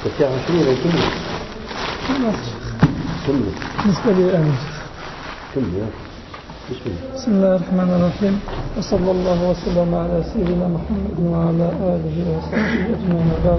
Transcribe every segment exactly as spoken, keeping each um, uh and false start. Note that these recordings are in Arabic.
تسعة وعشرين كله كله بالنسبة لي أنا كله. بسم الله الرحمن الرحيم، وصلى الله وسلم على سيدنا محمد وعلى آله وصحبه أجمعين. بعد،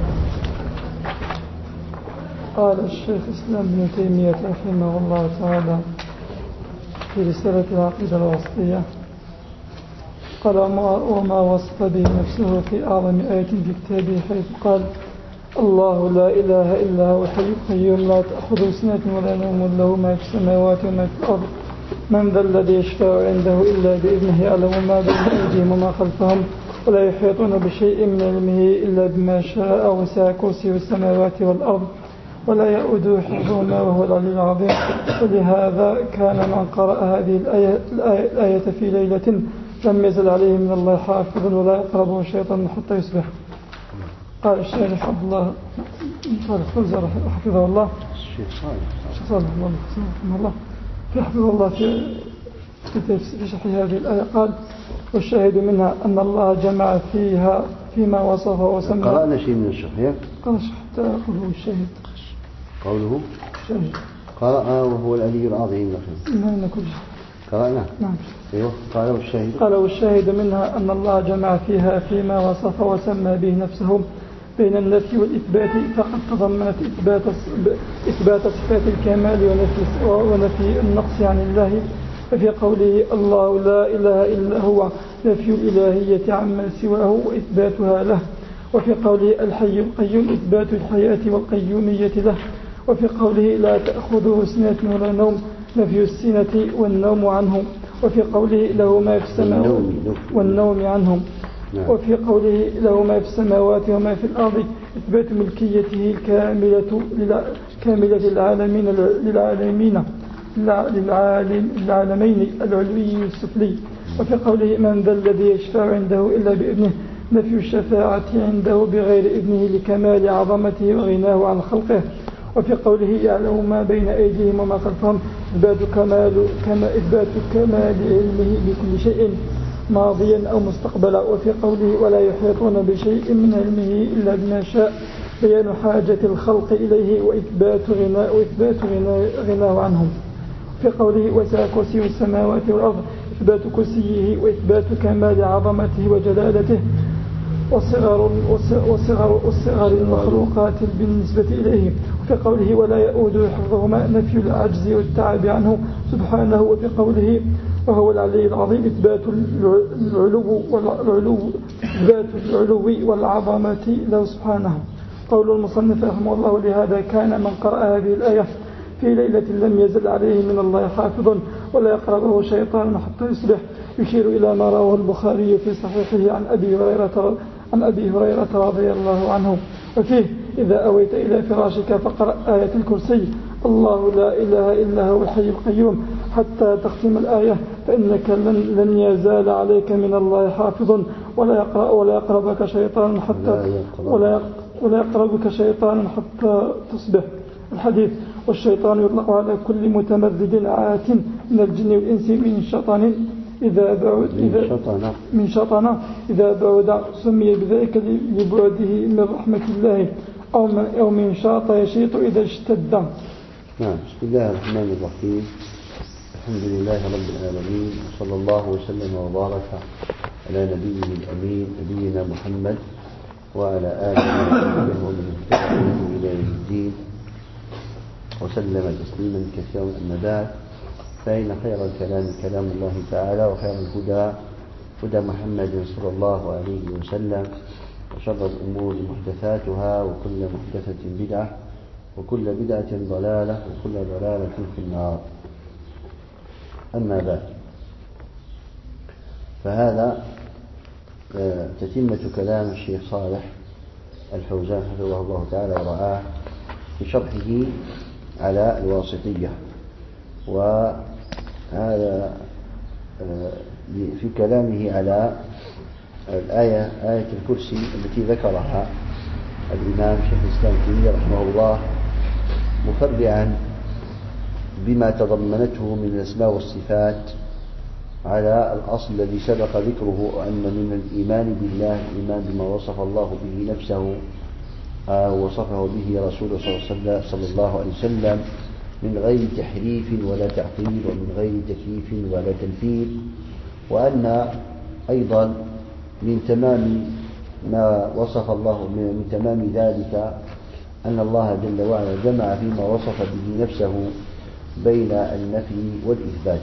قال الشيخ الإسلام ابن تيمية رحمه الله تعالى في رسالة العقيدة الوسطية، قال: وما وصف به نفسه في أعظم آية في كتابه، حيث قال: الله لا إله إلا هو الحي القيوم لا تأخذه سنة ولا نوم له ما في السماوات وما في الأرض من ذا الذي يشفع عنده إلا بإذنه يعلم ما بين أيديهم وما خلفهم ولا يحيطون بشيء من علمه إلا بما شاء وسع كرسيه السماوات والأرض ولا يؤوده حفظهما وهو العلي العظيم. ولهذا كان من قرأ هذه الآية, الآية, الآية في ليلة لم يزل عليه من الله حافظ ولا يقربه شيطان حتى يصبح. قال الشيخ عبد الله صالح فوزر حفظه الله، الشيخ صالح رحمه الله في حفظه الله في في شرح هذه الآية، قال: والشاهد منها أن الله جمع فيها فيما وصفه وسمى. قرأنا شيء من الشرح؟ قال حتى قوله الشاهد، قوله الشاهد قرأ وهو العلي العظيم. ما كل شيء قرأنا. نعم. أيوه. قال: والشاهد قال: والشاهد منها أن الله جمع فيها فيما وصف وسمى به نفسه بين النفي والإثبات، فقد تضمنت إثبات إثبات صفات الكمال ونفي ونفي النقص عن الله. ففي قوله الله لا إله إلا هو نفي الإلهية عما سواه وإثباتها له، وفي قوله الحي القيوم إثبات الحياة والقيومية له، وفي قوله لا تأخذه سنة ولا نوم نفي السنة والنوم عنه، وفي قوله له ما في السماوات والنوم عنهم، وفي قوله له ما في السماوات وما في الأرض إثبات ملكيته الكاملة كاملة للعالمين للعالمين للعالمين العلوي والسفلي. وفي قوله من ذا الذي يشفع عنده إلا بإذنه نفي الشفاعة عنده بغير إذنه لكمال عظمته وغناه عن خلقه. وفي قوله يعلم ما بين أيديهم وما خلفهم إثبات كمال كما إثبات كمال علمه بكل شيء ماضيا أو مستقبلا. وفي قوله ولا يحيطون بشيء من علمه إلا بما شاء بيان حاجة الخلق إليه وإثبات غناه وإثبات غناه عنهم. في قوله وسع كرسيه السماوات والأرض إثبات كرسيه وإثبات كمال عظمته وجلالته وصغر وصغر وصغر المخلوقات بالنسبة إليه. وفي قوله ولا يؤوده حفظهما نفي العجز والتعب عنه سبحانه. وفي قوله وهو العلي العظيم إثبات العلو والعلو إثبات العلو والعظمة له سبحانه. قول المصنف رحمه الله: لهذا كان من قرأ هذه الآية في ليلة لم يزل عليه من الله حافظ ولا يقربه شيطان حتى يصبح، يشير إلى ما رواه البخاري في صحيحه عن أبي هريرة عن أبي هريرة رضي الله عنه، وفيه: إذا أويت إلى فراشك فقرأ آية الكرسي الله لا إله إلا هو الحي القيوم حتى تختم الآية، فإنك لن, لن يزال عليك من الله حافظ ولا يقرأ ولا يقربك شيطان حتى ولا ولا يقربك شيطان حتى تصبح. الحديث. والشيطان يطلق على كل متمرد عات من الجن والإنس من شيطان إذا بعد إذا من شيطان إذا بعد سمي بذلك لبعده من رحمة الله أو من أو من شاط يشيط إذا اشتد. نعم. بسم الله الرحمن الرحيم. الحمد لله رب العالمين، وصلى الله وسلم وبارك على نبيه الأمين نبينا محمد وعلى آله وصحبه ومن اهتدى إلى يوم الدين وسلم تسليما كثيرا. أما بعد، فإن خير الكلام كلام الله تعالى، وخير الهدى هدى محمد صلى الله عليه وسلم، وشر الأمور محدثاتها، وكل محدثة بدعة، وكل بدعة ضلالة، وكل ضلالة في النار. أما بعد، فهذا تتمة كلام الشيخ صالح الفوزان حفظه الله تعالى ورعاه في شرحه على الواسطية، وهذا في كلامه على الآية آية الكرسي التي ذكرها الإمام شيخ الإسلام تيمية رحمه الله، مفرعا بما تضمنته من الأسماء والصفات على الأصل الذي سبق ذكره، أن من الإيمان بالله الإيمان بما وصف الله به نفسه وصفه به رسوله صلى الله عليه وسلم من غير تحريف ولا تعطيل ومن غير تكييف ولا تمثيل. وأن أيضا من تمام ما وصف الله من تمام ذلك أن الله جل وعلا جمع فيما وصف به نفسه بين النفي والإثبات.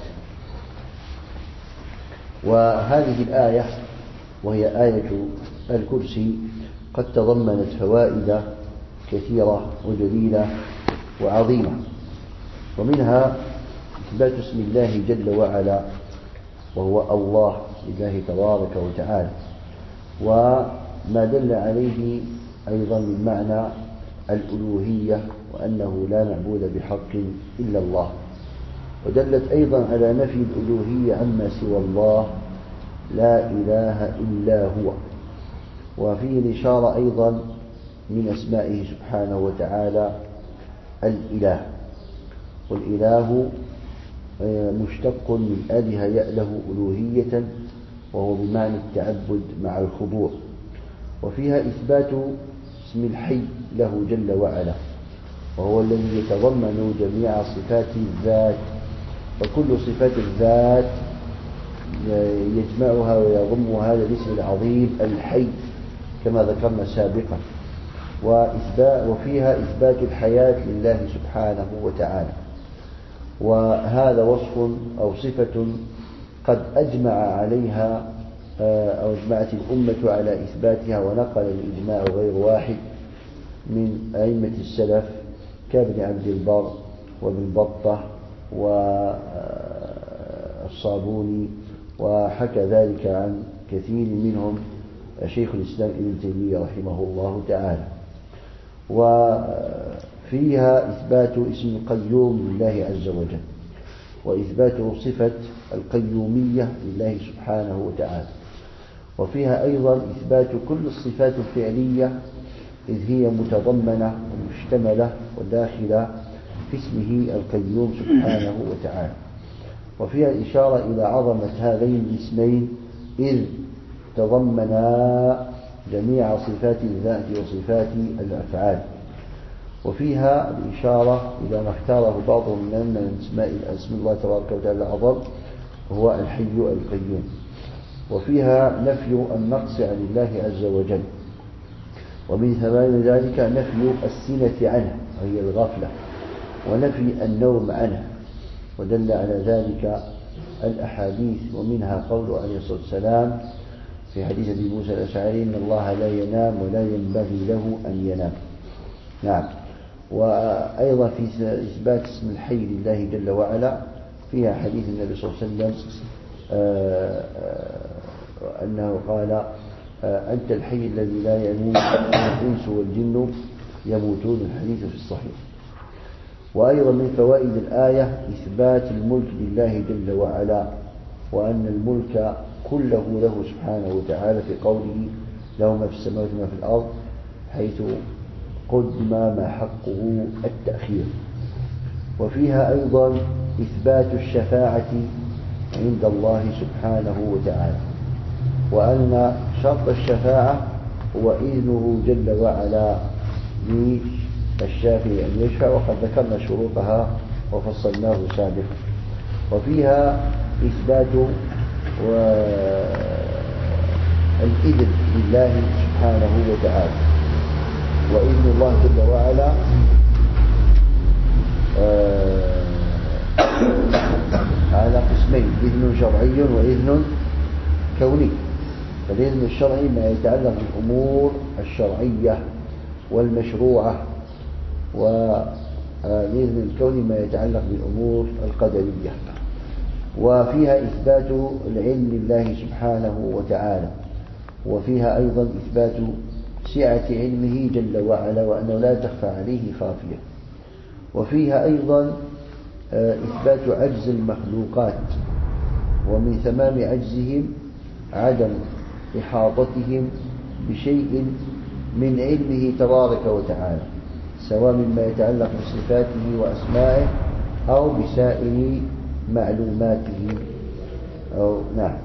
وهذه الآية وهي آية الكرسي قد تضمنت فوائد كثيرة وجليلة وعظيمة، ومنها إثبات اسم الله جل وعلا وهو الله لله تبارك وتعالى، وما دل عليه أيضا من معنى الألوهية وأنه لا معبود بحق إلا الله. ودلت أيضا على نفي الألوهية عما سوى الله لا إله إلا هو. وفيه الإشارة أيضا من أسمائه سبحانه وتعالى الإله، والإله مشتق من آله يأله ألوهية وهو بمعنى التعبد مع الخضوع. وفيها إثبات اسم الحي له جل وعلا وهو الذي يتضمن جميع صفات الذات، وكل صفات الذات يجمعها ويضم هذا الاسم العظيم الحي كما ذكرنا سابقا. وفيها إثبات الحياة لله سبحانه وتعالى، وهذا وصف أو صفة قد أجمع عليها أو أجمعت الأمة على إثباتها، ونقل الإجماع غير واحد من أئمة السلف كابن عبد البر وابن بطة والصابوني، وحكى ذلك عن كثير منهم شيخ الإسلام ابن تيمية رحمه الله تعالى. وفيها إثبات اسم القيوم لله عز وجل، وإثبات صفة القيومية لله سبحانه وتعالى. وفيها أيضا إثبات كل الصفات الفعلية إذ هي متضمنة ومشتملة وداخلة في اسمه القيوم سبحانه وتعالى. وفيها الإشارة إلى عظمة هذين الاسمين إذ تضمنا جميع صفات الذات وصفات الأفعال. وفيها الإشارة إلى ما اختاره بعضهم من اسماء اسم الله تبارك وتعالى الأعظم وهو الحي القيوم. وفيها نفي النقص عن الله عز وجل، ومن ثمان ذلك نفي السنة عنه وهي الغفلة، ونفي النوم عنه، ودل على ذلك الأحاديث، ومنها قول عليه الصلاة والسلام في حديث أبي موسى الأشعري إن الله لا ينام ولا ينبغي له أن ينام. نعم. وأيضا في إثبات اسم الحي لله جل وعلا فيها حديث النبي صلى الله عليه وسلم أنه قال أنت الحي الذي لا يموت الإنس والجن يموتون، الحديث في الصحيح. وأيضا من فوائد الآية إثبات الملك لله جل وعلا، وأن الملك كله له سبحانه وتعالى في قوله له ما في السماوات وما في الأرض، حيث قدم ما حقه التأخير. وفيها أيضا إثبات الشفاعة عند الله سبحانه وتعالى، وأن شرط الشفاعة هو إذنه جل وعلا للشافع أن يشفع، وقد ذكرنا شروطها وفصلناه سابقا. وفيها إثبات والإذن لله سبحانه وتعالى، وإذن الله جل وعلا على قسمين: إذن شرعي وإذن كوني. فالإذن الشرعي ما يتعلق بالأمور الشرعية والمشروعة، والإذن الكوني ما يتعلق بالأمور القدرية. وفيها إثبات العلم لله سبحانه وتعالى، وفيها أيضا إثبات سعة علمه جل وعلا وأنه لا تخفى عليه خافية. وفيها أيضا إثبات عجز المخلوقات، ومن تمام عجزهم عدم إحاطتهم بشيء من علمه تبارك وتعالى، سواء مما يتعلق بصفاته وأسمائه أو بسائر معلوماته أو نعم.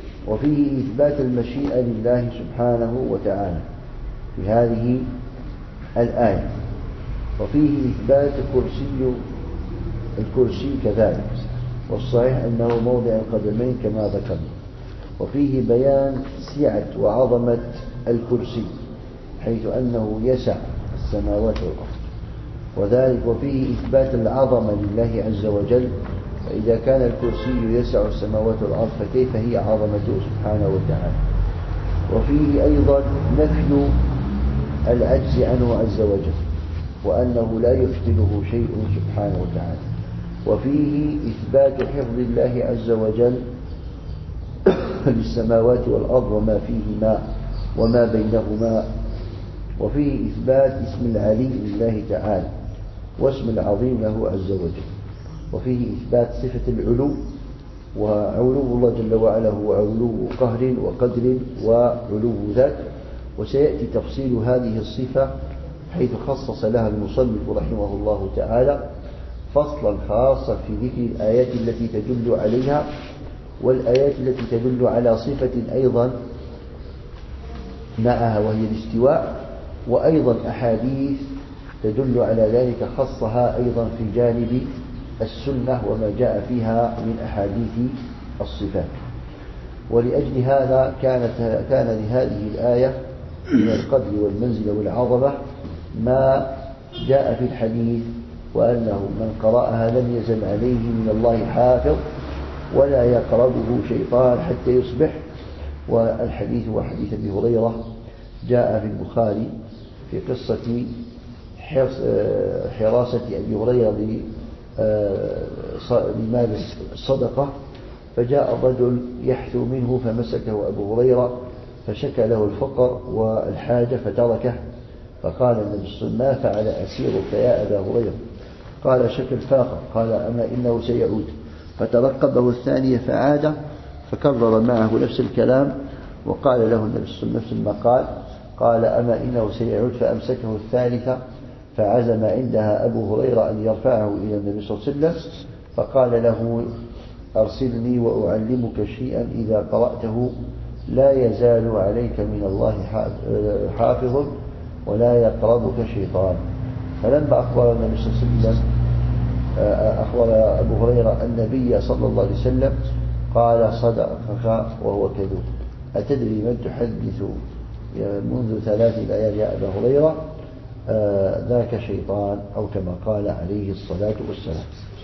وفيه إثبات المشيئة لله سبحانه وتعالى في هذه الآية. وفيه إثبات الكرسي الكرسي كذلك، والصحيح أنه موضع القدمين كما ذكرنا. وفيه بيان سعة وعظمة الكرسي حيث أنه يسع السماوات والأرض، وذلك وفيه إثبات العظمة لله عز وجل، فإذا كان الكرسي يسع السماوات والأرض فكيف هي عظمته سبحانه وتعالى. وفيه أيضا نفي العجز عنه عز وجل، وأنه لا يفتنه شيء سبحانه وتعالى. وفيه إثبات حفظ الله عز وجل للسماوات والأرض وما فيهما وما بينهما. وفيه إثبات اسم العلي لله تعالى واسم العظيم له عز وجل. وفيه إثبات صفة العلو، وعلو الله جل وعلا هو علو قهر وقدر وعلو ذات، وسيأتي تفصيل هذه الصفة حيث خصص لها المصنف رحمه الله تعالى فصلا خاصا في ذكر الآيات التي تدل عليها، والآيات التي تدل على صفة أيضا معها وهي الاستواء، وأيضا أحاديث تدل على ذلك خصها أيضا في جانب السنة وما جاء فيها من أحاديث الصفات. ولأجل هذا كانت كان لهذه الآية من القدر والمنزلة والعظمة ما جاء في الحديث، وأنه من قرأها لم يزل عليه من الله حافظ ولا يقربه شيطان حتى يصبح. والحديث هو حديث أبي هريرة جاء في البخاري في قصة حراسة أبي هريرة لمال الصدقة، فجاء الرجل يحثو منه فمسكه أبو هريرة فشكى له الفقر والحاجة فتركه، فقال النبي صلى الله عليه وسلم: ما فعل أسيرك يا أبا هريرة؟ قال: شكى الفاقة. قال: أما إنه سيعود. فترقبه الثانية فعاد فكرر معه نفس الكلام، وقال له النبي صلى الله عليه وسلم ما قال. قال: أما إنه سيعود. فأمسكه الثالثة فعزم عندها أبو هريرة أن يرفعه إلى النبي صلى الله عليه وسلم، فقال له: أرسلني وأعلمك شيئا إذا قرأته لا يزال عليك من الله حافظ ولا يقربك شيطان. فلما أخبر النبي صلى الله عليه وسلم أخبر أبو هريرة النبي صلى الله عليه وسلم قال: صدقك وهو كذوب. أتدري من تحدث منذ ثلاث ليال يا أبا هريرة؟ آه ذاك شيطان، أو كما قال عليه الصلاة والسلام.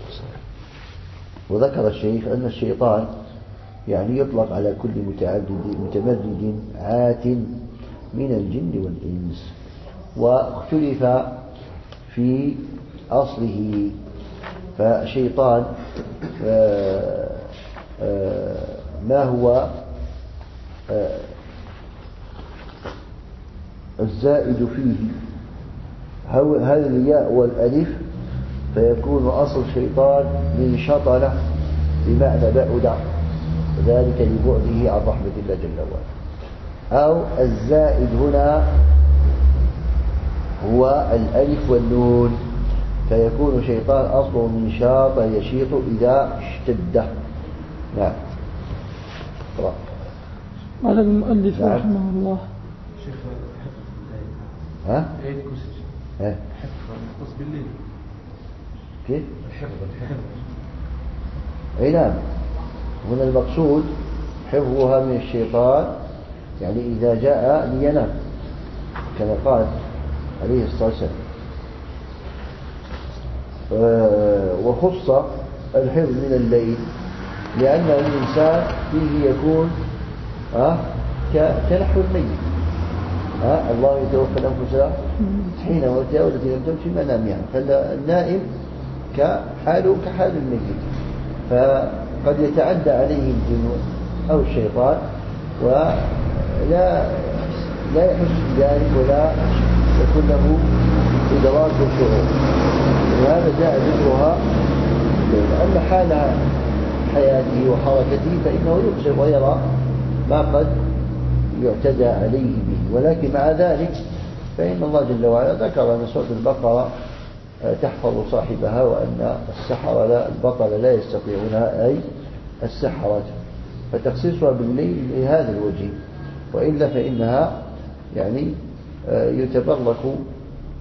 وذكر الشيخ أن الشيطان يعني يطلق على كل متعدد متمرد عات من الجن والإنس، واختلف في أصله. فشيطان آه آه ما هو آه الزائد فيه؟ هل الياء والألف، فيكون أصل شيطان من شطنة بمعنى بعد، ذلك لبعده عن رحمة الله جل وعلا. أو الزائد هنا هو الألف والنون، فيكون شيطان أصله من شاط يشيط إذا اشتد. نعم. قال المؤلف نعم. رحمه الله. ها؟ ها؟ حفظ بالليل. كيف؟ الحفظ الحفظ. أي نعم. هنا المقصود حفظها من الشيطان، يعني إذا جاء لينام كما قال عليه الصلاة والسلام. وخص الحفظ من الليل لأن الإنسان فيه يكون كنحو الميت. الله يتوفى الأنفس حين موتها والتي لم تمت في منامها، فالنائم كحاله كحال الميت، فقد يتعدى عليه الجن أو الشيطان ولا لا يحس بذلك ولا يكون له إدراك وشعور، وهذا جاء ذكرها. أما حال حياته وحركته فإنه يبصر ويرى ما قد يعتدى عليه به. ولكن مع ذلك فإن الله جل وعلا ذكر أن سورة البقرة تحفظ صاحبها، وأن السحرة لا البطل لا يستطيعونها، أي السحرة، فتخصيصها بالليل لهذا الوجه. وإلا فإنها يعني يتبرك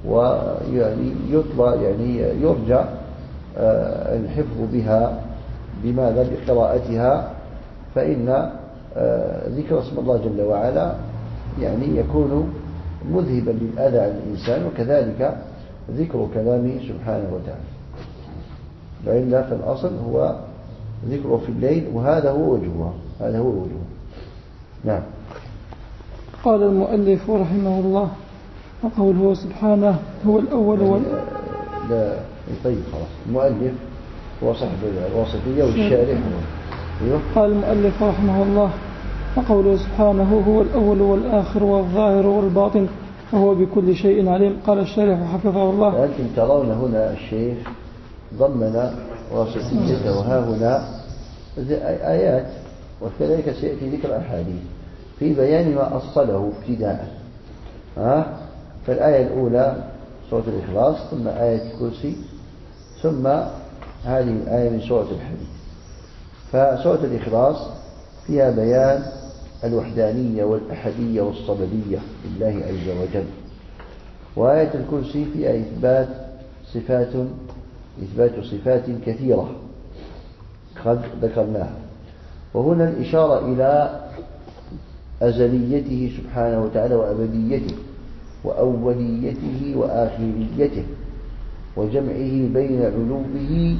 ويعني يطلب يعني يرجى الحفظ بها بماذا بقراءتها، فإن ذكر اسم الله جل وعلا يعني يكون مذهبا للأذى عن الإنسان، وكذلك ذكر كلامه سبحانه وتعالى. وإلا فالأصل هو ذكره في الليل، وهذا هو وجهه هذا هو وجهه. نعم. قال المؤلف رحمه الله: وقوله سبحانه هو الأول وال... لا طيب خلاص. المؤلف هو صاحب الواسطية والشارح. قال المؤلف رحمه الله: وقوله سبحانه هو الأول والآخر والظاهر والباطن وهو بكل شيء عليم. قال الشارح حفظه الله: أنتم ترون هنا الشيخ ضمن واسطيته، وها هنا آيات، وكذلك سيأتي ذكر أحاديث في بيان ما أصله ابتداء. ها فالآية الأولى سورة الإخلاص، ثم آية الكرسي، ثم هذه الآية من سورة الحديث. فسورة الإخلاص فيها بيان الوحدانية والأحدية والصمدية لله عز وجل، وآية الكرسي فيها إثبات صفات إثبات صفات كثيرة قد ذكرناها. وهنا الإشارة إلى أزليته سبحانه وتعالى وأبديته وأوليته وآخريته وجمعه بين علومه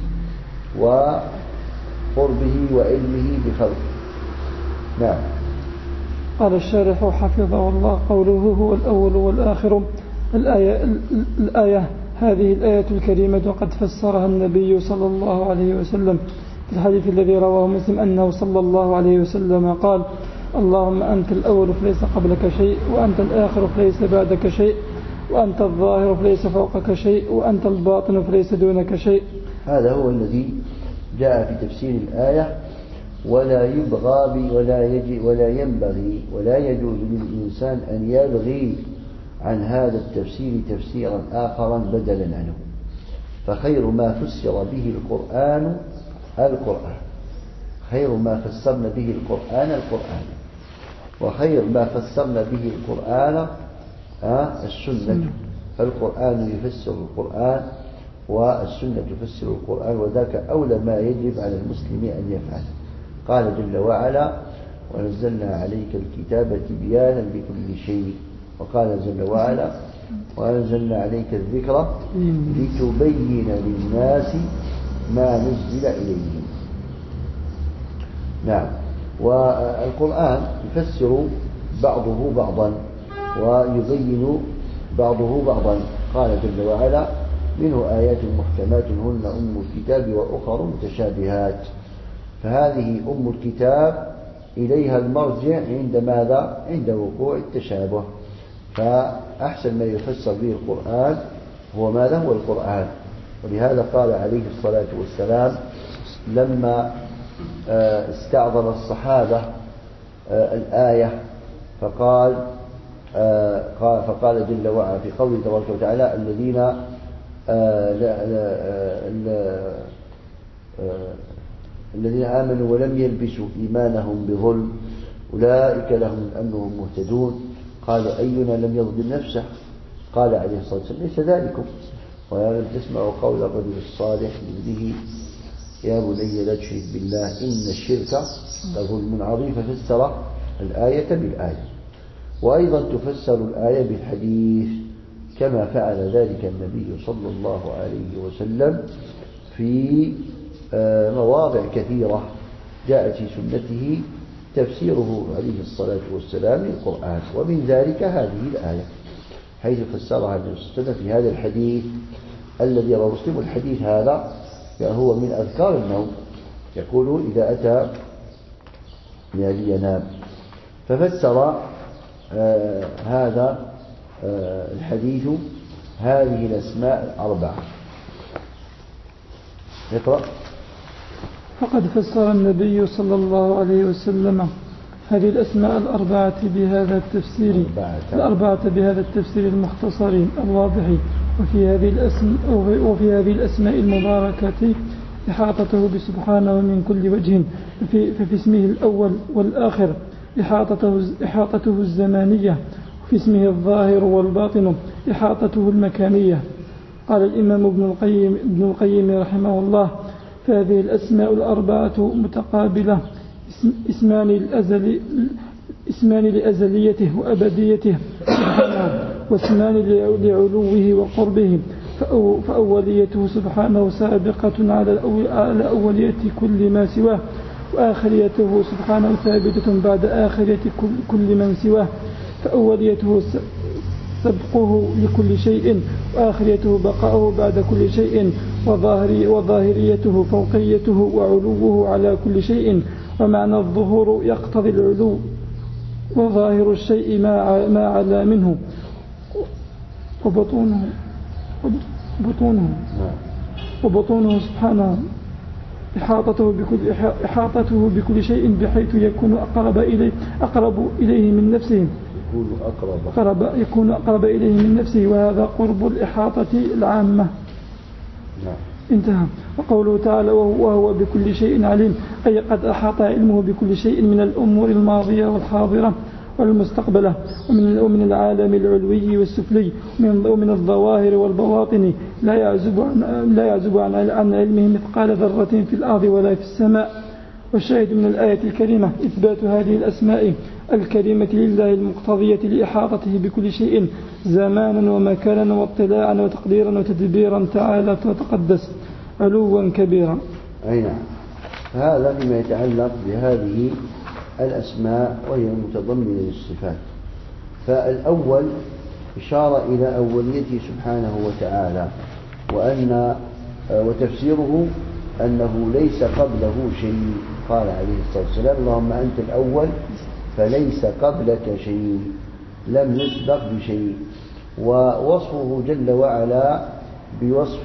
وقربه وعلمه بخلقه. نعم. قال الشارح حفظه الله: قوله هو الأول والآخر. الآية, الآية هذه الآية الكريمة قد فسرها النبي صلى الله عليه وسلم في الحديث الذي رواه مسلم أنه صلى الله عليه وسلم قال: اللهم أنت الأول فليس قبلك شيء، وأنت الآخر فليس بعدك شيء، وأنت الظاهر فليس فوقك شيء، وأنت الباطن فليس دونك شيء. هذا هو الذي جاء في تفسير الآية، ولا يبغى ولا يجي ولا ينبغي ولا يجوز للإنسان أن يبغي عن هذا التفسير تفسيرا آخرا بدلا عنه. فخير ما فسر به القرآن القرآن خير ما فسرنا به القرآن القرآن وخير ما فسرنا به القرآن السنة. فالقرآن يفسر القرآن والسنة تفسر القرآن، وذاك أولى ما يجب على المسلم أن يفعل. قال جل وعلا: ونزلنا عليك الكتاب تبيانا لكل شيء. وقال جل وعلا: وأنزلنا عليك الذكر لتبين للناس ما نزل إليهم. نعم. والقرآن يفسر بعضه بعضا ويبين بعضه بعضا. قال جل وعلا: منه آيات محكمات هن أم الكتاب وأخر متشابهات. فهذه أم الكتاب إليها المرجع عند ماذا؟ عند وقوع التشابه. فأحسن ما يفسر به القرآن هو ماذا؟ هو القرآن. ولهذا قال عليه الصلاة والسلام لما استعظم الصحابة الآية فقال فقال جل وعلا في قوله تبارك وتعالى: الذين الذين آمنوا ولم يلبسوا إيمانهم بظلم أولئك لهم الأمن وهم مهتدون. قالوا: أينا لم يظلم نفسه؟ قال عليه الصلاة والسلام: ليس ذلكم، ولم تسمعوا قول الرجل الصالح لابنه يا بني لا تشرك بالله إن الشرك لظلم عظيم. ففسر الآية بالآية. وأيضا تفسر الآية بالحديث كما فعل ذلك النبي صلى الله عليه وسلم في مواضع كثيرة جاءت في سنته تفسيره عليه الصلاة والسلام للقرآن. ومن ذلك هذه الآية حيث فسرها النبي صلى الله عليه وسلم في هذا الحديث الذي رواه مسلم. الحديث هذا هو من أذكار النوم، يقول: إذا أتى لينام. ففسر آه هذا آه الحديث هذه الأسماء الأربعة. اقرأ. فقد فسر النبي صلى الله عليه وسلم هذه الأسماء الأربعة بهذا التفسير الأربعة بهذا التفسير المختصر الواضح. وفي هذه الأسماء وفي هذه الأسماء المباركة إحاطته بسبحانه من كل وجه. ففي اسمه الأول والآخر إحاطته إحاطته الزمانية، وفي اسمه الظاهر والباطن إحاطته المكانية. قال الإمام ابن القيم, ابن القيم رحمه الله: فهذه الأسماء الأربعة متقابلة، اسمان الأزل اسمان لأزليته وأبديته سبحانه، واسمان لعلوه وقربه، فأوليته سبحانه سابقة على أولية كل ما سواه، وآخريته سبحانه ثابتة بعد آخرية كل من سواه، فأوليته سبقه لكل شيء، وآخريته بقاؤه بعد كل شيء، وظاهريته فوقيته وعلوه على كل شيء. ومعنى الظهور يقتضي العلو، وظاهر الشيء ما علا منه، وبطونه بطونه وبطونه سبحانه إحاطته بكل, إحاطته بكل شيء بحيث يكون أقرب إليه, أقرب إليه من نفسه يكون أقرب. أقرب يكون أقرب إليه من نفسه، وهذا قرب الإحاطة العامة. نعم. انتهى. وقوله تعالى: وهو بكل شيء عليم، أي قد أحاط علمه بكل شيء من الأمور الماضية والحاضرة والمستقبلة، ومن ومن العالم العلوي والسفلي، ومن الظواهر والبواطن، لا يعزب عن لا يعزب عن علمه مثقال ذرة في الأرض ولا في السماء. والشاهد من الآية الكريمة إثبات هذه الأسماء الكريمة لله المقتضية لإحاطته بكل شيء زمانا ومكانا واطلاعا وتقديرا وتدبيرا، تعالى وتقدس علوا كبيرا. أي نعم. هذا بما يتعلق بهذه الأسماء وهي متضمنة للصفات. فالأول إشارة إلى أوليته سبحانه وتعالى، وأن وتفسيره أنه ليس قبله شيء. قال عليه الصلاة والسلام: اللهم أنت الأول فليس قبلك شيء، لم يسبق بشيء. ووصفه جل وعلا بوصف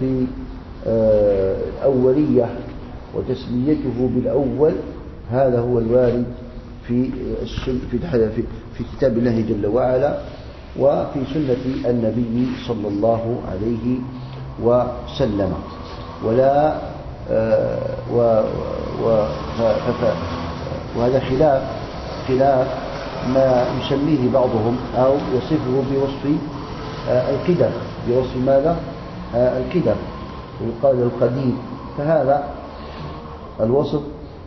الأولية وتسميته بالأول، هذا هو الوارد في في في كتاب الله جل وعلا وفي سنة النبي صلى الله عليه وسلم. ولا و وهذا خلاف خلاف ما يسميه بعضهم أو يصفه بوصف القدم، بوصف ماذا؟ القدم، ويقال القديم. فهذا الوصف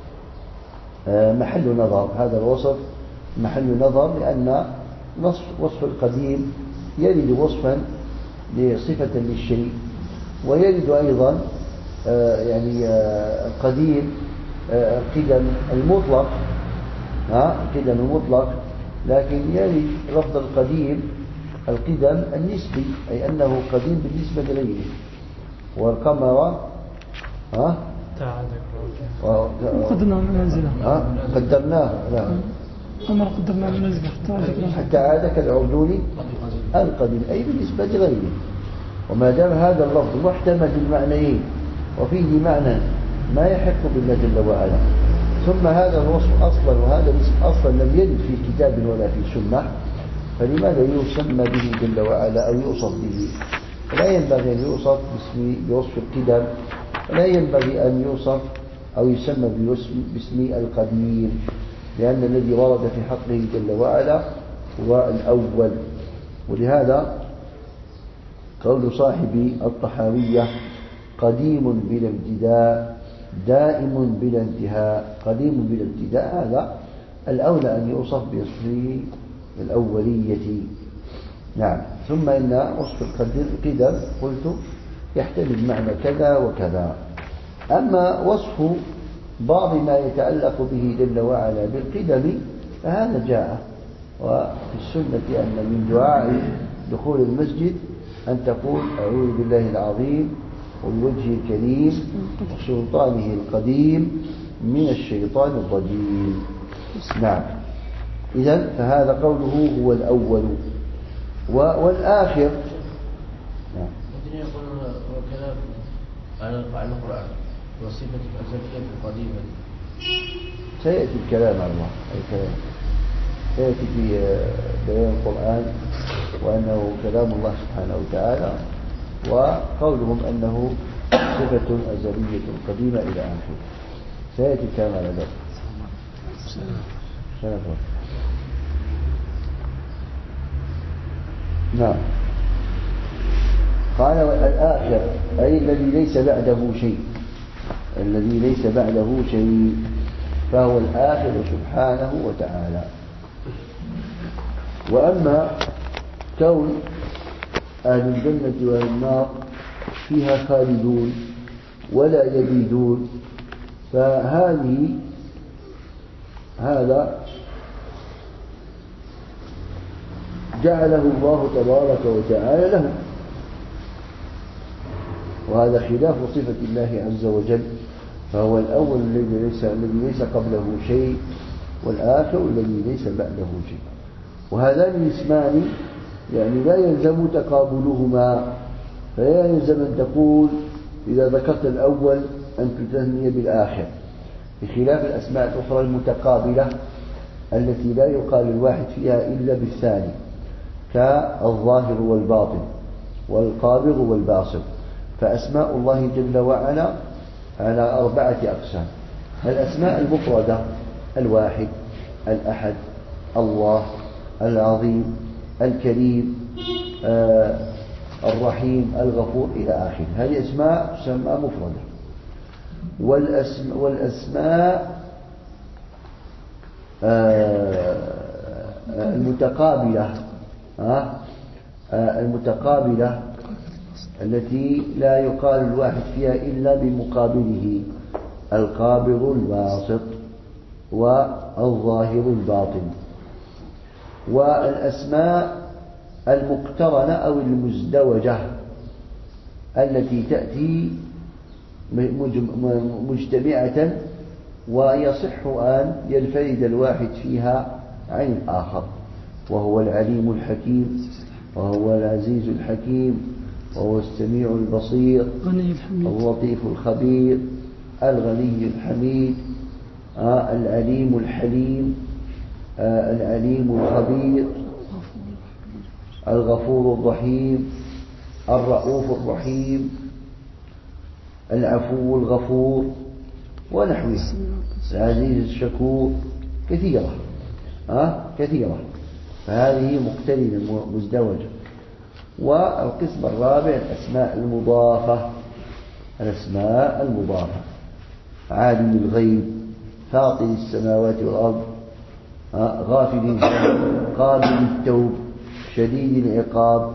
محل نظر، هذا الوصف محل نظر، لأن وصف القديم يرد وصفا لصفة للشيء، ويرد أيضا يعني القديم القدم المطلق، القدم المطلق، لكن يرد لفظ القديم القدم النسبي، أي أنه قديم بالنسبة إليه. والقمر ها قدرناه منازله ها قدرناه لا قمر قدرناه منازله حتى عاد كالعرجون القديم، أي بالنسبة لغيره. وما دام هذا اللفظ محتمل بالمعنيين وفيه معنى ما يحق بالله جل وعلا، ثم هذا الوصف أصلا وهذا الاسم أصلا لم يرد في كتاب ولا في سنة، فلماذا يسمى به جل وعلا أو يوصف به؟ لا ينبغي أن يوصف بوصف القدم، لا ينبغي أن يوصف أو يسمى باسم القديم، لأن الذي ورد في حقه جل وعلا هو الأول. ولهذا قول صاحب الطحاوية: قديم بلا ابتداء دائم بلا انتهاء. قديم بلا ابتداء هذا الأولى أن يوصف باسم الأولية. نعم. ثم إن وصف القدم قلت يحتمل معنى كذا وكذا. أما وصف بعض ما يتعلق به جل وعلا بالقدم فهذا جاء، وفي السنة أن من دعاء دخول المسجد أن تقول: أعوذ بالله العظيم وبوجهه الكريم وسلطانه القديم من الشيطان الرجيم. نعم. إذن فهذا قوله هو الأول والآخر. نعم. ممكن يقول وكذا عن القرآن وصفة الأزلية القديمة. سيأتي الكلام عن الله، الكلام سيأتي في بيان القرآن وأنه كلام الله سبحانه وتعالى، وقولهم أنه صفة أزلية قديمة إلى آخره. سيأتي الكلام على ذلك. نعم. قال الآخر أي الذي ليس بعده شيء، الذي ليس بعده شيء فهو الآخر سبحانه وتعالى. وأما كون أهل الجنة والنار فيها خالدون ولا يبيدون، فهذه هذا جعله الله تبارك وتعالى له، وهذا خلاف صفة الله عز وجل، فهو الأول الذي ليس الذي ليس قبله شيء، والآخر الذي ليس بعده شيء. وهذان الاسمان يعني لا يلزم تقابلهما، فلا يلزم أن تقول إذا ذكرت الأول أن تثني بالآخر، بخلاف الأسماء الأخرى المتقابلة التي لا يقال الواحد فيها إلا بالثاني، كالظاهر والباطن والقابض والباسط. فأسماء الله جل وعلا على أربعة أقسام: الأسماء المفردة الواحد، الأحد، الله، العظيم، الكريم، آه الرحيم، الغفور إلى آخره. هذه أسماء تسمى مفردة. والأسماء, والأسماء آه المتقابلة آه المتقابلة التي لا يقال الواحد فيها إلا بمقابله: القابض الباسط والظاهر الباطن. والأسماء المقترنة أو المزدوجة التي تأتي مجتمعة ويصح أن ينفرد الواحد فيها عن الآخر، وهو العليم الحكيم، وهو العزيز الحكيم، وهو السميع البصير، اللطيف الخبير، الغني الحميد، آه العليم الحليم، آه العليم الخبير، الغفور الرحيم، الرؤوف الرحيم، العفو الغفور ونحوها، العزيز الشكور. كثيرة آه كثيرة فهذه مقترنة مزدوجة. والقسم الرابع الأسماء المضافة، الأسماء المضافة: عالم الغيب، فاطر السماوات والأرض، غافل الذنب، قابل التوب، شديد العقاب،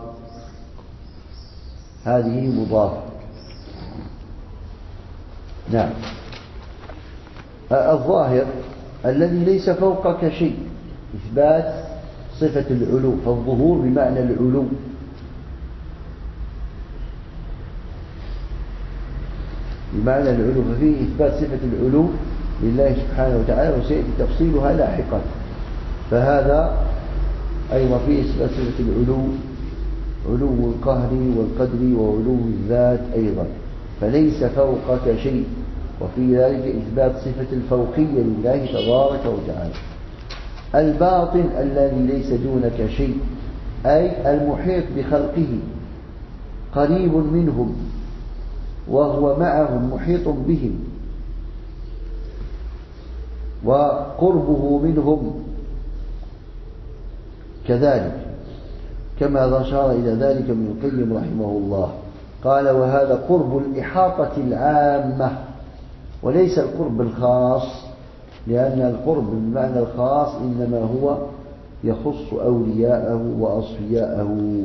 هذه مضافة. نعم. الظاهر الذي ليس فوقك شيء، إثبات صفة العلو، فالظهور بمعنى العلو. بمعنى العلو، ففيه إثبات صفة العلو لله سبحانه وتعالى، وسيأتي تفصيلها لاحقا. فهذا أيضا فيه إثبات صفة العلو، علو القهر والقدر وعلو الذات أيضا، فليس فوقك شيء. وفي ذلك إثبات صفة الفوقية لله تبارك وتعالى. الباطن الذي ليس دونك شيء، أي المحيط بخلقه، قريب منهم وهو معهم محيط بهم، وقربه منهم كذلك، كما أشار إلى ذلك ابن القيم رحمه الله. قال: وهذا قرب الإحاطة العامة، وليس القرب الخاص، لأن القرب بالمعنى الخاص إنما هو يخص أولياءه وأصفياءه.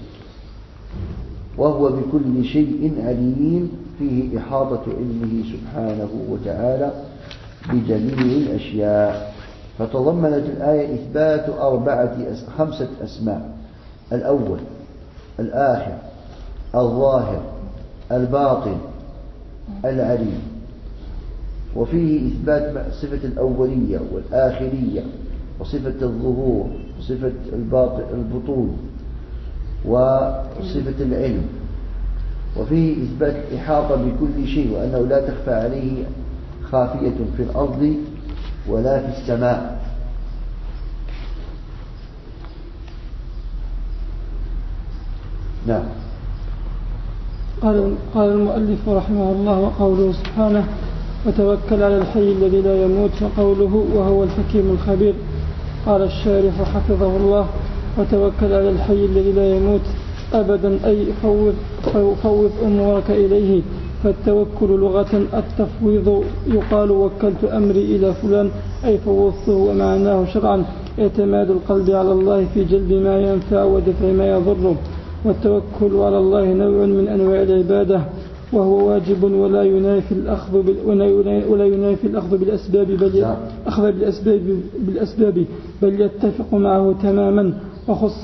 وهو بكل شيء عليم، فيه إحاطة علمه سبحانه وتعالى بجميع الأشياء. فتضمنت الآية إثبات أربعة خمسة أسماء: الأول، الآخر، الظاهر، الباطن، العليم. وفيه إثبات صفة الأولية والآخرية، وصفة الظهور، وصفة البطون، وصفة العلم. وفيه إثبات الإحاطة بكل شيء، وأنه لا تخفى عليه خافية في الأرض ولا في السماء. نعم. قال قال المؤلف رحمه الله: وقوله سبحانه: وتوكل على الحي الذي لا يموت، وقوله: وهو الحكيم الخبير. قال الشارح حفظه الله: وتوكل على الحي الذي لا يموت أبدا أي فوض, فوض أمورك إليه. فالتوكل لغة التفويض، يقال وكلت أمري إلى فلان أي فوضته، ومعناه شرعا اعتماد القلب على الله في جلب ما ينفع ودفع ما يضر. والتوكل على الله نوع من أنواع العبادة، وهو واجب ولا ينافي الأخذ ولا ينافي الأخذ بالأسباب بل أخذ بالأسباب بالأسباب بل يتفق معه تماما. وخص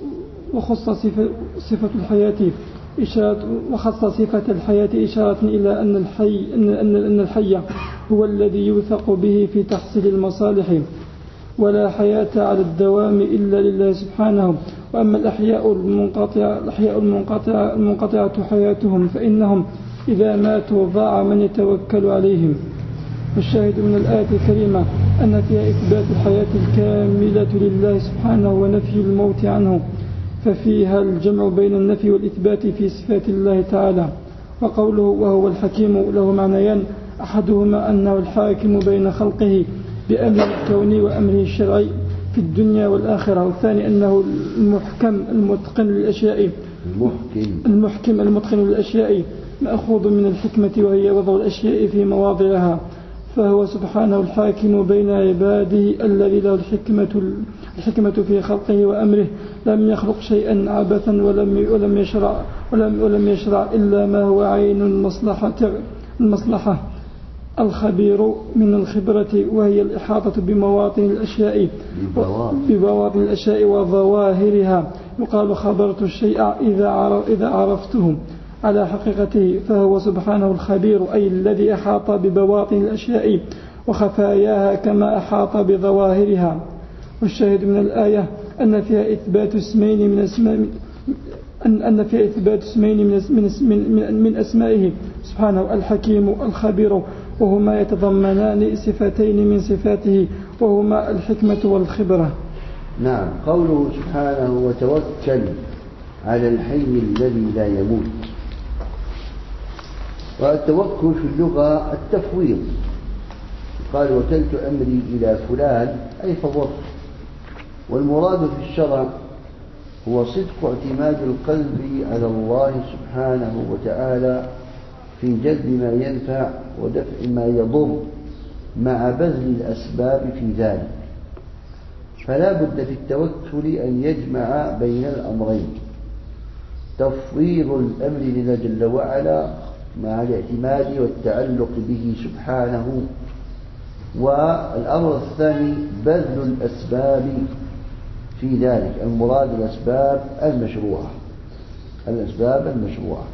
وخص صفة, صفة الحياة إشارة وخص صفة الحياة إشارة إلى أن الحي أن أن أن الحي هو الذي يوثق به في تحصيل المصالح، ولا حياة على الدوام إلا لله سبحانه. وأما الأحياء المنقطعة الأحياء المنقطعة المنقطعة حياتهم فإنهم إذا ماتوا ضاع من يتوكل عليهم. والشاهد من الآية الكريمة أن فيها إثبات الحياة الكاملة لله سبحانه ونفي الموت عنه، ففيها الجمع بين النفي والإثبات في صفات الله تعالى. وقوله وهو الحكيم له معنيان، أحدهما أنه الحاكم بين خلقه بأمر الكوني وأمره الشرعي في الدنيا والآخرة، والثاني أنه المحكم المتقن للأشياء المحكم المحكم المتقن للأشياء مأخوذ من الحكمة، وهي وضع الأشياء في مواضعها. فهو سبحانه الحاكم بين عباده الذي له الحكمة الحكمة في خلقه وأمره، لم يخلق شيئا عبثا ولم ولم يشرع ولم ولم يشرع إلا ما هو عين المصلحة المصلحة الخبير من الخبرة، وهي الإحاطة بمواطن الأشياء بمواطن الأشياء وظواهرها. يقال خبرت الشيء إذا إذا عرفته على حقيقته. فهو سبحانه الخبير أي الذي أحاط ببواطن الأشياء وخفاياها كما أحاط بظواهرها. والشاهد من الآية أن فيها إثبات اسمين من اسماء أن أن فيها إثبات اسمين من من من أسمائه سبحانه، الحكيم الخبير، وهما يتضمنان صفتين من صفاته وهما الحكمة والخبرة. نعم. قوله سبحانه وتوكل على الحي الذي لا يموت. والتوكل في اللغة التفويض، قال وكلت أمري إلى فلان أي فوضت. والمراد في الشرع هو صدق اعتماد القلب على الله سبحانه وتعالى في جلب ما ينفع ودفع ما يضر مع بذل الأسباب في ذلك. فلا بد في التوكل أن يجمع بين الأمرين، تفويض الأمر لله جل وعلا مع الاعتماد والتعلق به سبحانه، والأمر الثاني بذل الأسباب في ذلك. المراد الأسباب المشروعة الأسباب المشروعة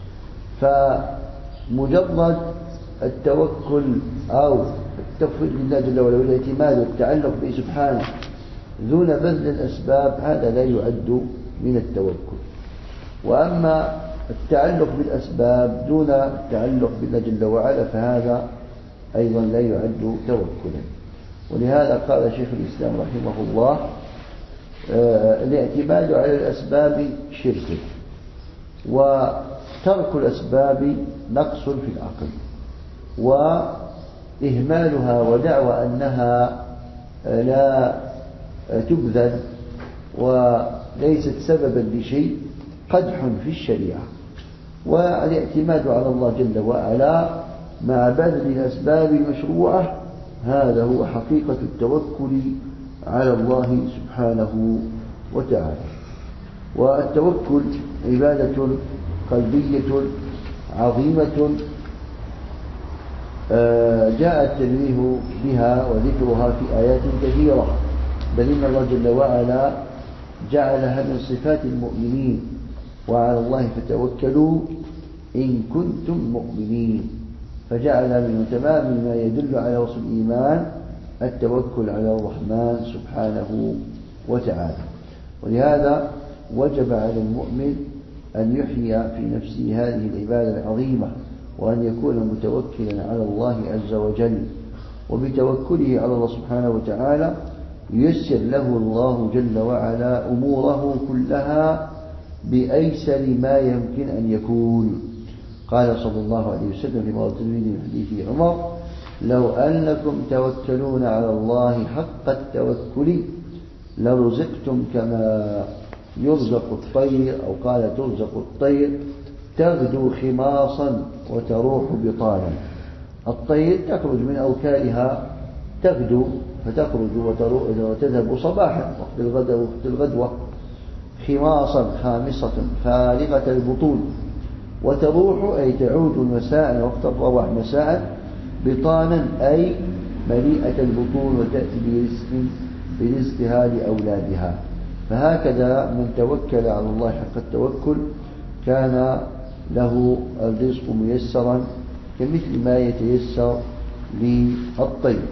فمجرد التوكل أو التفويض لله جل وعلا والاعتماد والتعلق به سبحانه دون بذل الأسباب هذا لا يعد من التوكل. وأما التعلق بالأسباب دون التعلق بالله جل وعلا فهذا أيضا لا يعد توكلا. ولهذا قال شيخ الإسلام رحمه الله آه الاعتماد على الأسباب شرك، وترك الأسباب نقص في العقل، وإهمالها ودعوى أنها لا تبذل وليست سببا لشيء قدح في الشريعة. والاعتماد على الله جل وعلا مع بذل الأسباب المشروعة هذا هو حقيقة التوكل على الله سبحانه وتعالى. والتوكل عبادة قلبية عظيمة جاء التنويه بها وذكرها في آيات كثيرة، بل إن الله جل وعلا جعلها من صفات المؤمنين، وعلى الله فتوكلوا إن كنتم مؤمنين، فجعل من تمام ما يدل على وصف الإيمان التوكل على الرحمن سبحانه وتعالى. ولهذا وجب على المؤمن أن يحيي في نفسه هذه العبادة العظيمة، وأن يكون متوكلا على الله عز وجل. وبتوكله على الله سبحانه وتعالى ييسر له الله جل وعلا أموره كلها بأيسر ما يمكن أن يكون. قال صلى الله عليه وسلم في موضع الترمذي من حديث عمر: لو أنكم توكلون على الله حق التوكل لرزقتم كما يرزق الطير أو قال ترزق الطير تغدو خماصا وتروح بطانا. الطير تخرج من أوكالها تغدو فتخرج وتذهب صباحا وقت الغدوة, وقت الغدوة خماصا خامصة فارغة البطون، وتروح أي تعود مساء وقت الروح مساء بطانا أي مليئة البطون وتأتي برزق برزقها لأولادها. فهكذا من توكل على الله حق التوكل كان له الرزق ميسرا كمثل ما يتيسر للطير.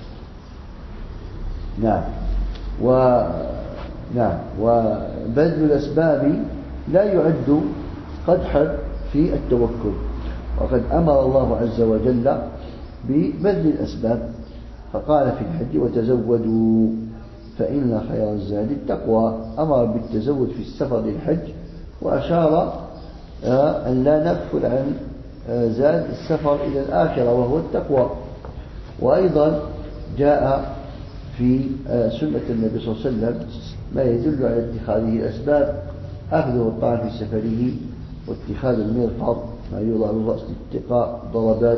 نعم. و نعم وبذل الأسباب لا يعد قدحا في التوكل، وقد أمر الله عز وجل ببذل الأسباب فقال في الحج وتزودوا فإن خير الزاد التقوى. أمر بالتزود في السفر للحج وأشار أن لا نغفل عن زاد السفر إلى الآخرة وهو التقوى. وأيضا جاء في سنة النبي صلى الله عليه وسلم ما يدل على اتخاذه الأسباب، أخذه الطعن في سفره واتخاذ المرفض ما يوضع الرأس لاتقاء ضربات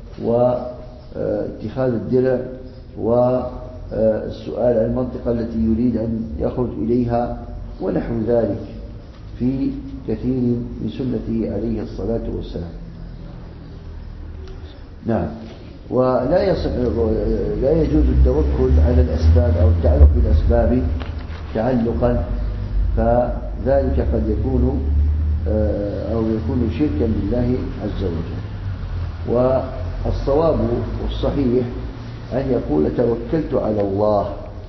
واتخاذ الدرع والسؤال عن المنطقة التي يريد أن يخرج إليها ونحو ذلك في كثير من سنته عليه الصلاة والسلام. نعم. ولا يصح لا يجوز التوكل على الأسباب أو التعلق بالأسباب تعلقا، فذلك قد يكون أو يكون شركا بالله عز وجل. والصواب والصحيح أن يقول توكلت على الله،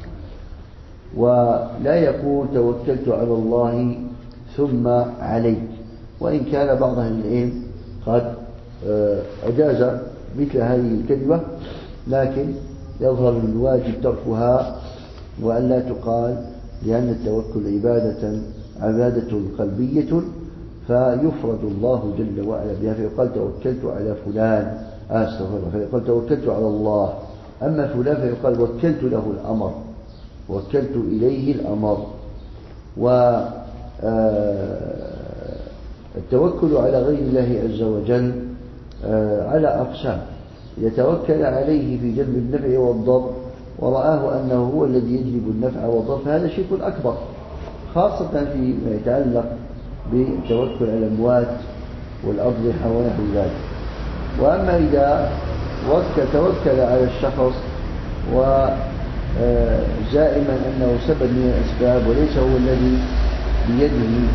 ولا يقول توكلت على الله ثم عليك، وإن كان بعض أهل العلم قد أجاز مثل هذه الكلمة، لكن يظهر الواجب تركها وأن لا تقال، لأن التوكل عبادة عبادة قلبية فيفرد الله جل وعلا بها، فيقال توكلت على فلان أستغفر الله، فيقال توكلت على الله. أما فلان فيقال وكلت له الأمر، وكلت إليه الأمر. والتوكل على غير الله عز وجل على أقسام: يتوكل عليه في جلب النفع والضر ورآه أنه هو الذي يجلب النفع والضر، فهذا شرك أكبر، خاصة فيما يتعلق بالتوكل على الأموات والأضرحة ونحو ذلك. وأما إذا توكل على الشخص وزائما أنه سبب من الأسباب وليس هو الذي بيده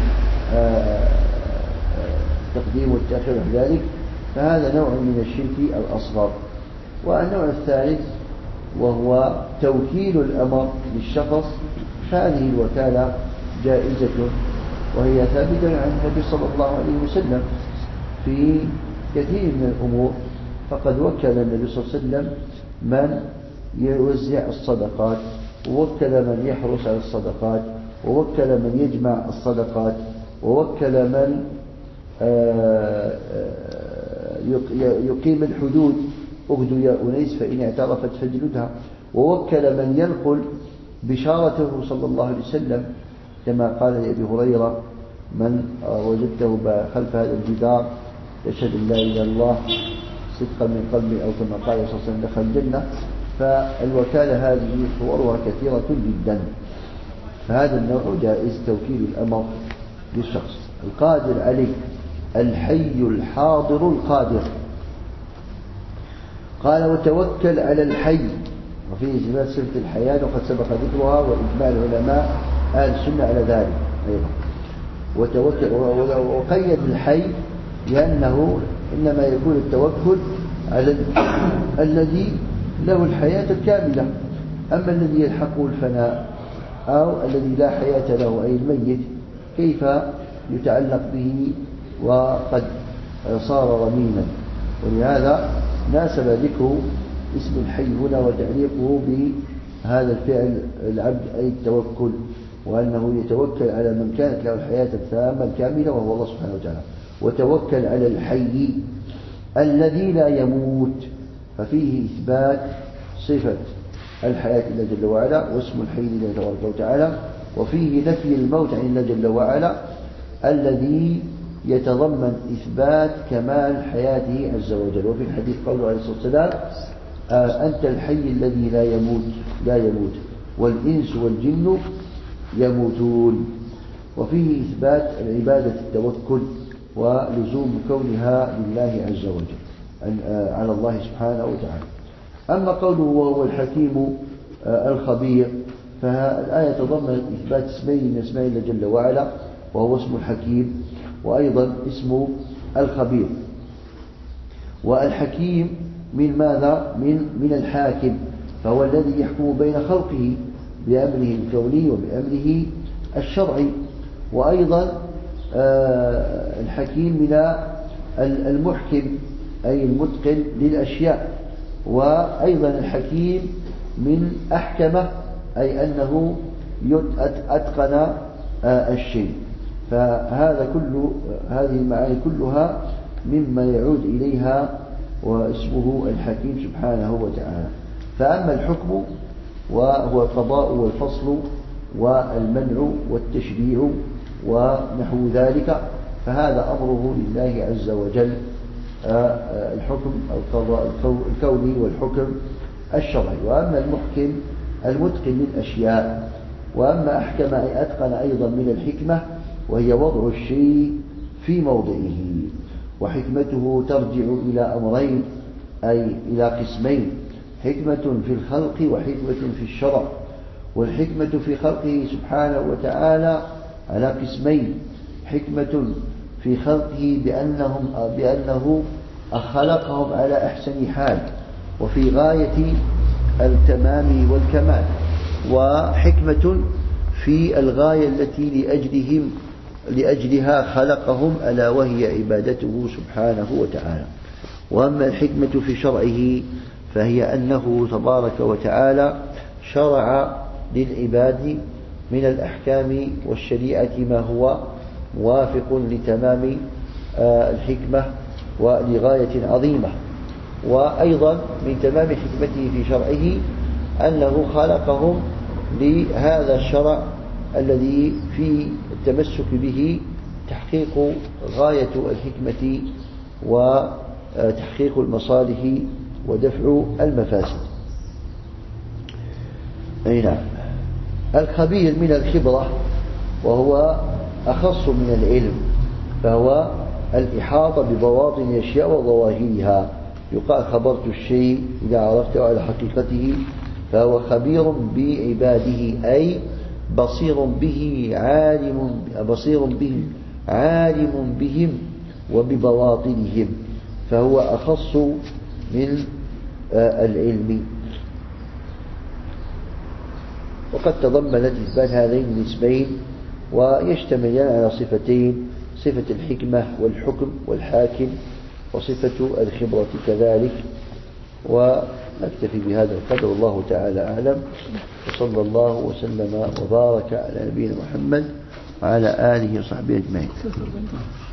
تقديم والتأخير ذلك، فهذا نوع من الشرك الأصغر. والنوع الثالث وهو توكيل الأمر للشخص، هذه الوكالة جائزة وهي ثابتة عن النبي صلى الله عليه وسلم في كثير من الأمور، فقد وكل النبي صلى الله عليه وسلم من يوزع الصدقات، ووكل من يحرس على الصدقات، ووكل من يجمع الصدقات، ووكل من يقيم الحدود: اغدوا يا أنيس فإن اعترفت فاجلدها. ووكل من ينقل بشارته صلى الله عليه وسلم كما قال لأبي هريرة: من وجدته خلف هذا الجدار يشهد أن لا إله إلا الله صدقا من قلبه، أو كما قال صلى الله عليه وسلم دخل الجنة. فالوكالة هذه صورها كثيرة جدا، فهذا النوع جائز توكيل الأمر للشخص. القادر عليه الحي الحاضر القادر. قال: وتوكل على الحي، وفيه إجمال صفة الحياة وقد سبق ذكرها، وإجماع العلماء أهل السنة على ذلك أيضا. وتوكل وقيد الحي لأنه إنما يكون التوكل على الذي له الحياة الكاملة، أما الذي يلحقه الفناء أو الذي لا حياة له أي الميت كيف يتعلق به وقد صار رميما. ولهذا ناسب ذكر اسم الحي هنا وتعليقه بهذا الفعل العبد أي التوكل، وأنه يتوكل على من كانت له الحياة التامة الكاملة وهو الله سبحانه وتعالى. وتوكل على الحي الذي لا يموت، ففيه إثبات صفة الحياة لله جل وعلا، واسم الحي لله تبارك وتعالى، وفيه نفي الموت عن الله جل وعلا الذي يتضمن إثبات كمال حياته عز وجل. وفي الحديث قوله عليه الصلاة والسلام أنت الحي الذي لا يموت لا يموت والإنس والجن يموتون. وفيه إثبات العبادة التوكل ولزوم كونها لله عز وجل على الله سبحانه وتعالى. أما قوله وهو الحكيم الخبير فالآية تضمن إثبات اسمين من اسماء الله جل وعلا وهو اسم الحكيم وأيضا اسم الخبير. والحكيم من ماذا؟ من من الحاكم، فهو الذي يحكم بين خلقه بأمره الكوني وبأمره الشرعي. وأيضا الحكيم من المحكم أي المتقن للأشياء. وأيضا الحكيم من أحكمه أي أنه أتقن الشيء. فهذا كل هذه المعاني كلها مما يعود إليها واسمه الحكيم سبحانه وتعالى. فأما الحكم وهو القضاء والفصل والمنع والتشريع ونحو ذلك فهذا أمره لله عز وجل، الحكم القضاء الكوني والحكم الشرعي. وأما المحكم المتقن للأشياء. وأما أحكم أي أتقن أيضا من الحكمة وهي وضع الشيء في موضعه. وحكمته ترجع إلى أمرين أي إلى قسمين: حكمة في الخلق وحكمة في الشرع. والحكمة في خلقه سبحانه وتعالى على قسمين: حكمة في خلقه بأنهم بأنه خلقهم على أحسن حال وفي غاية التمام والكمال، وحكمة في الغاية التي لأجلهم لأجلها خلقهم ألا وهي عبادته سبحانه وتعالى. وأما الحكمة في شرعه فهي أنه تبارك وتعالى شرع للعباد من الأحكام والشريعة ما هو موافق لتمام الحكمة ولغاية عظيمة. وأيضا من تمام حكمته في شرعه أنه خلقهم لهذا الشرع الذي في التمسك به تحقيق غاية الحكمة وتحقيق المصالح ودفع المفاسد. أي نعم. الخبير من الخبرة وهو أخص من العلم، فهو الإحاطة ببواطن الأشياء وظواهرها. يقال خبرت الشيء إذا عرفته على حقيقته، فهو خبير بعباده أي بصير به عالم بصير به عالم بهم وببواطنهم، فهو أخص من العلم. وقد تضمنت إثبات هذين الاسمين ويشتملان على صفتين: صفة الحكمة والحكم والحاكم، وصفة الخبرة كذلك. ونكتفي بهذا القدر، والله تعالى أعلم، وصلى الله وسلم وبارك على نبينا محمد وعلى آله وصحبه أجمعين.